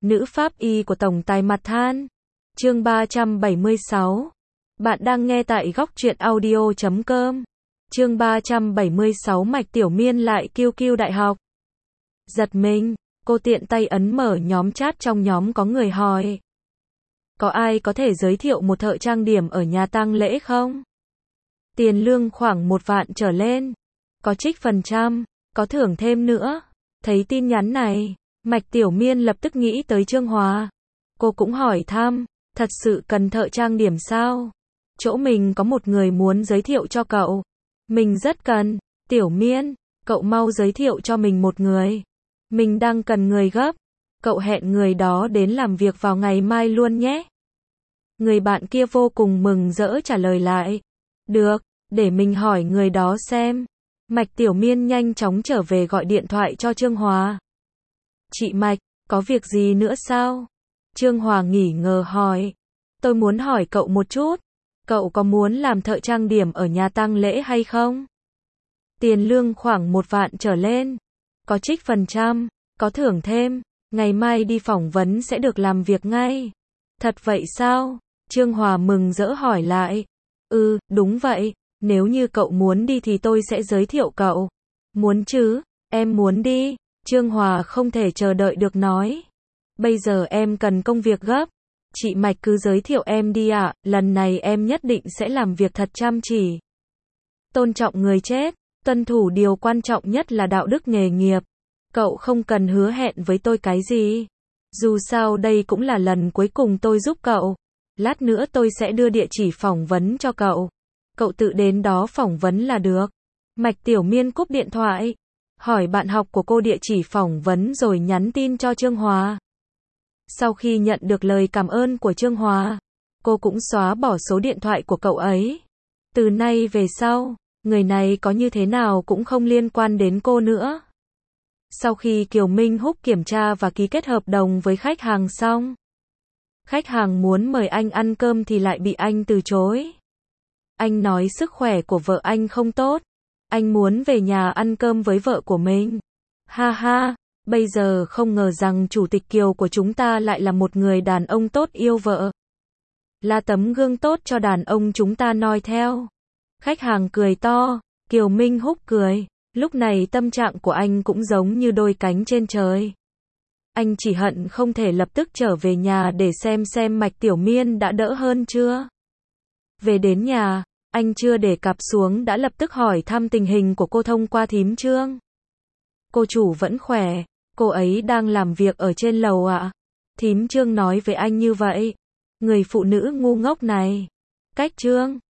Nữ pháp y của tổng tài mặt than. Chương 376. Bạn đang nghe tại góc truyện audio.com. Chương 376 Mạch Tiểu Miên lại kiêu kiêu đại học. Giật mình, cô tiện tay ấn mở nhóm chat, trong nhóm có người hỏi: có ai có thể giới thiệu một thợ trang điểm ở nhà tang lễ không? Tiền lương khoảng 1 vạn trở lên, có trích phần trăm, có thưởng thêm nữa. Thấy tin nhắn này, Mạch Tiểu Miên lập tức nghĩ tới Trương Hòa. Cô cũng hỏi thăm: thật sự cần thợ trang điểm sao? Chỗ mình có một người muốn giới thiệu cho cậu. Mình rất cần. Tiểu Miên, cậu mau giới thiệu cho mình một người. Mình đang cần người gấp. Cậu hẹn người đó đến làm việc vào ngày mai luôn nhé. Người bạn kia vô cùng mừng rỡ trả lời lại: được, để mình hỏi người đó xem. Mạch Tiểu Miên nhanh chóng trở về gọi điện thoại cho Trương Hòa. Chị Mạch, có việc gì nữa sao? Trương Hòa nghỉ ngờ hỏi. Tôi muốn hỏi cậu một chút. Cậu có muốn làm thợ trang điểm ở nhà tang lễ hay không? Tiền lương khoảng 1 vạn trở lên, có trích phần trăm, có thưởng thêm. Ngày mai đi phỏng vấn sẽ được làm việc ngay. Thật vậy sao? Trương Hòa mừng rỡ hỏi lại. Ừ, đúng vậy. Nếu như cậu muốn đi thì tôi sẽ giới thiệu cậu. Muốn chứ? Em muốn đi. Trương Hòa không thể chờ đợi được nói. Bây giờ em cần công việc gấp. Chị Mạch cứ giới thiệu em đi ạ, lần này em nhất định sẽ làm việc thật chăm chỉ. Tôn trọng người chết, tuân thủ điều quan trọng nhất là đạo đức nghề nghiệp. Cậu không cần hứa hẹn với tôi cái gì. Dù sao đây cũng là lần cuối cùng tôi giúp cậu. Lát nữa tôi sẽ đưa địa chỉ phỏng vấn cho cậu. Cậu tự đến đó phỏng vấn là được. Mạch Tiểu Miên cúp điện thoại, hỏi bạn học của cô địa chỉ phỏng vấn rồi nhắn tin cho Trương Hòa. Sau khi nhận được lời cảm ơn của Trương Hòa, cô cũng xóa bỏ số điện thoại của cậu ấy. Từ nay về sau, người này có như thế nào cũng không liên quan đến cô nữa. Sau khi Kiều Minh Húc kiểm tra và ký kết hợp đồng với khách hàng xong, khách hàng muốn mời anh ăn cơm thì lại bị anh từ chối. Anh nói sức khỏe của vợ anh không tốt, anh muốn về nhà ăn cơm với vợ của mình. Ha ha, bây giờ không ngờ rằng chủ tịch Kiều của chúng ta lại là một người đàn ông tốt yêu vợ. Là tấm gương tốt cho đàn ông chúng ta noi theo. Khách hàng cười to, Kiều Minh Húc cười. Lúc này tâm trạng của anh cũng giống như đôi cánh trên trời. Anh chỉ hận không thể lập tức trở về nhà để xem Mạch Tiểu Miên đã đỡ hơn chưa. Về đến nhà, anh chưa để cặp xuống đã lập tức hỏi thăm tình hình của cô thông qua thím Trương. Cô chủ vẫn khỏe, cô ấy đang làm việc ở trên lầu ạ. Thím Trương nói với anh như vậy. Người phụ nữ ngu ngốc này. Cách Trương,